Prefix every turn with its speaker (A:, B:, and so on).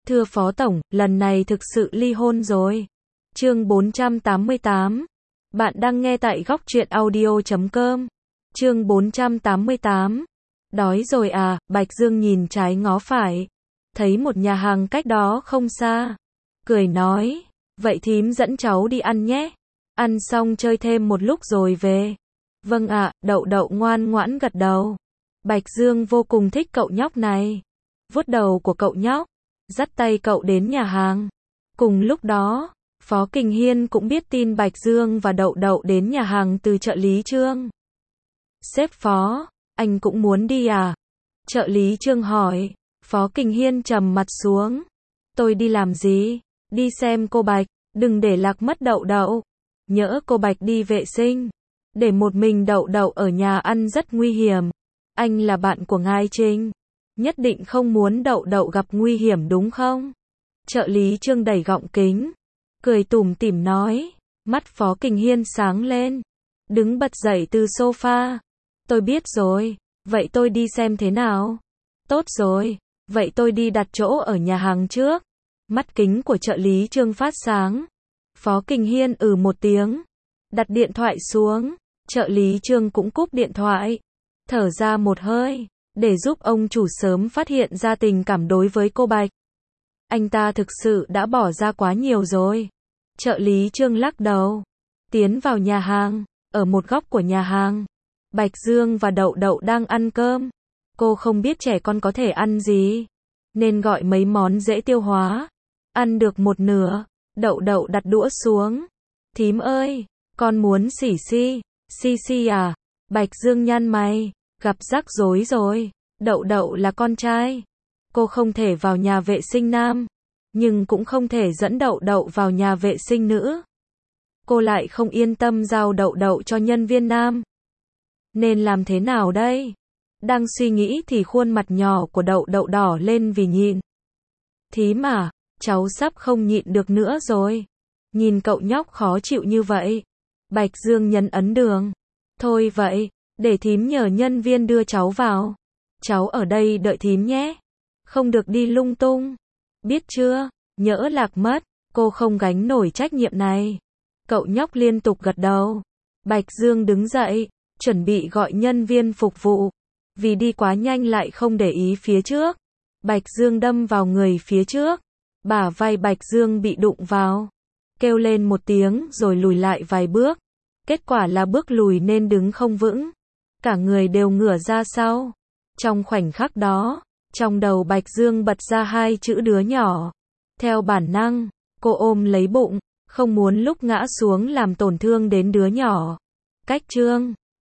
A: Thưa Phó Tổng, lần này thực sự ly hôn rồi. Chương 488. Bạn đang nghe tại góc truyện audio.com. Chương 488. Đói rồi à? Bạch Dương nhìn trái ngó phải, thấy một nhà hàng cách đó không xa, cười nói, vậy thím dẫn cháu đi ăn nhé. Ăn xong chơi thêm một lúc rồi về. Vâng ạ, Đậu Đậu ngoan ngoãn gật đầu. Bạch Dương vô cùng thích cậu nhóc này. Vuốt đầu của cậu nhóc, dắt tay cậu đến nhà hàng. Cùng lúc đó, Phó Kình Hiên cũng biết tin Bạch Dương và Đậu Đậu đến nhà hàng từ trợ lý Trương. Sếp Phó, anh cũng muốn đi à? Trợ lý Trương hỏi. Phó Kình Hiên trầm mặt xuống. Tôi đi làm gì? Đi xem cô Bạch, đừng để lạc mất Đậu Đậu. Nhỡ cô Bạch đi vệ sinh, để một mình Đậu Đậu ở nhà ăn rất nguy hiểm. Anh là bạn của ngài Trinh, nhất định không muốn Đậu Đậu gặp nguy hiểm đúng không? Trợ lý Trương đẩy gọng kính, cười tủm tỉm nói. Mắt Phó Kình Hiên sáng lên, đứng bật dậy từ sofa. Tôi biết rồi, vậy tôi đi xem thế nào. Tốt rồi, vậy tôi đi đặt chỗ ở nhà hàng trước. Mắt kính của trợ lý Trương phát sáng. Phó Kình Hiên một tiếng, đặt điện thoại xuống. Trợ lý Trương cũng cúp điện thoại, thở ra một hơi, để giúp ông chủ sớm phát hiện ra tình cảm đối với cô Bạch. Anh ta thực sự đã bỏ ra quá nhiều rồi. Trợ lý Trương lắc đầu, tiến vào nhà hàng. Ở một góc của nhà hàng, Bạch Dương và Đậu Đậu đang ăn cơm. Cô không biết trẻ con có thể ăn gì, nên gọi mấy món dễ tiêu hóa. Ăn được một nửa, Đậu Đậu đặt đũa xuống. Thím ơi, con muốn xỉ xi à? Bạch Dương nhăn mày, gặp rắc rối rồi. Đậu Đậu là con trai, cô không thể vào nhà vệ sinh nam, nhưng cũng không thể dẫn Đậu Đậu vào nhà vệ sinh nữ. Cô lại không yên tâm giao Đậu Đậu cho nhân viên nam. Nên làm thế nào đây? Đang suy nghĩ thì khuôn mặt nhỏ của Đậu Đậu đỏ lên vì nhịn. Thím à, cháu sắp không nhịn được nữa rồi. Nhìn cậu nhóc khó chịu như vậy. Bạch Dương nhấn ấn đường. Thôi vậy, để thím nhờ nhân viên đưa cháu vào. Cháu ở đây đợi thím nhé. Không được đi lung tung. Biết chưa, nhỡ lạc mất, cô không gánh nổi trách nhiệm này. Cậu nhóc liên tục gật đầu. Bạch Dương đứng dậy, chuẩn bị gọi nhân viên phục vụ. Vì đi quá nhanh lại không để ý phía trước. Bạch Dương đâm vào người phía trước. Bả vai Bạch Dương bị đụng vào. Kêu lên một tiếng rồi lùi lại vài bước. Kết quả là bước lùi nên đứng không vững. Cả người đều ngửa ra sau. Trong khoảnh khắc đó, trong đầu Bạch Dương bật ra hai chữ đứa nhỏ. Theo bản năng, cô ôm lấy bụng, không muốn lúc ngã xuống làm tổn thương đến đứa nhỏ. Cách Trương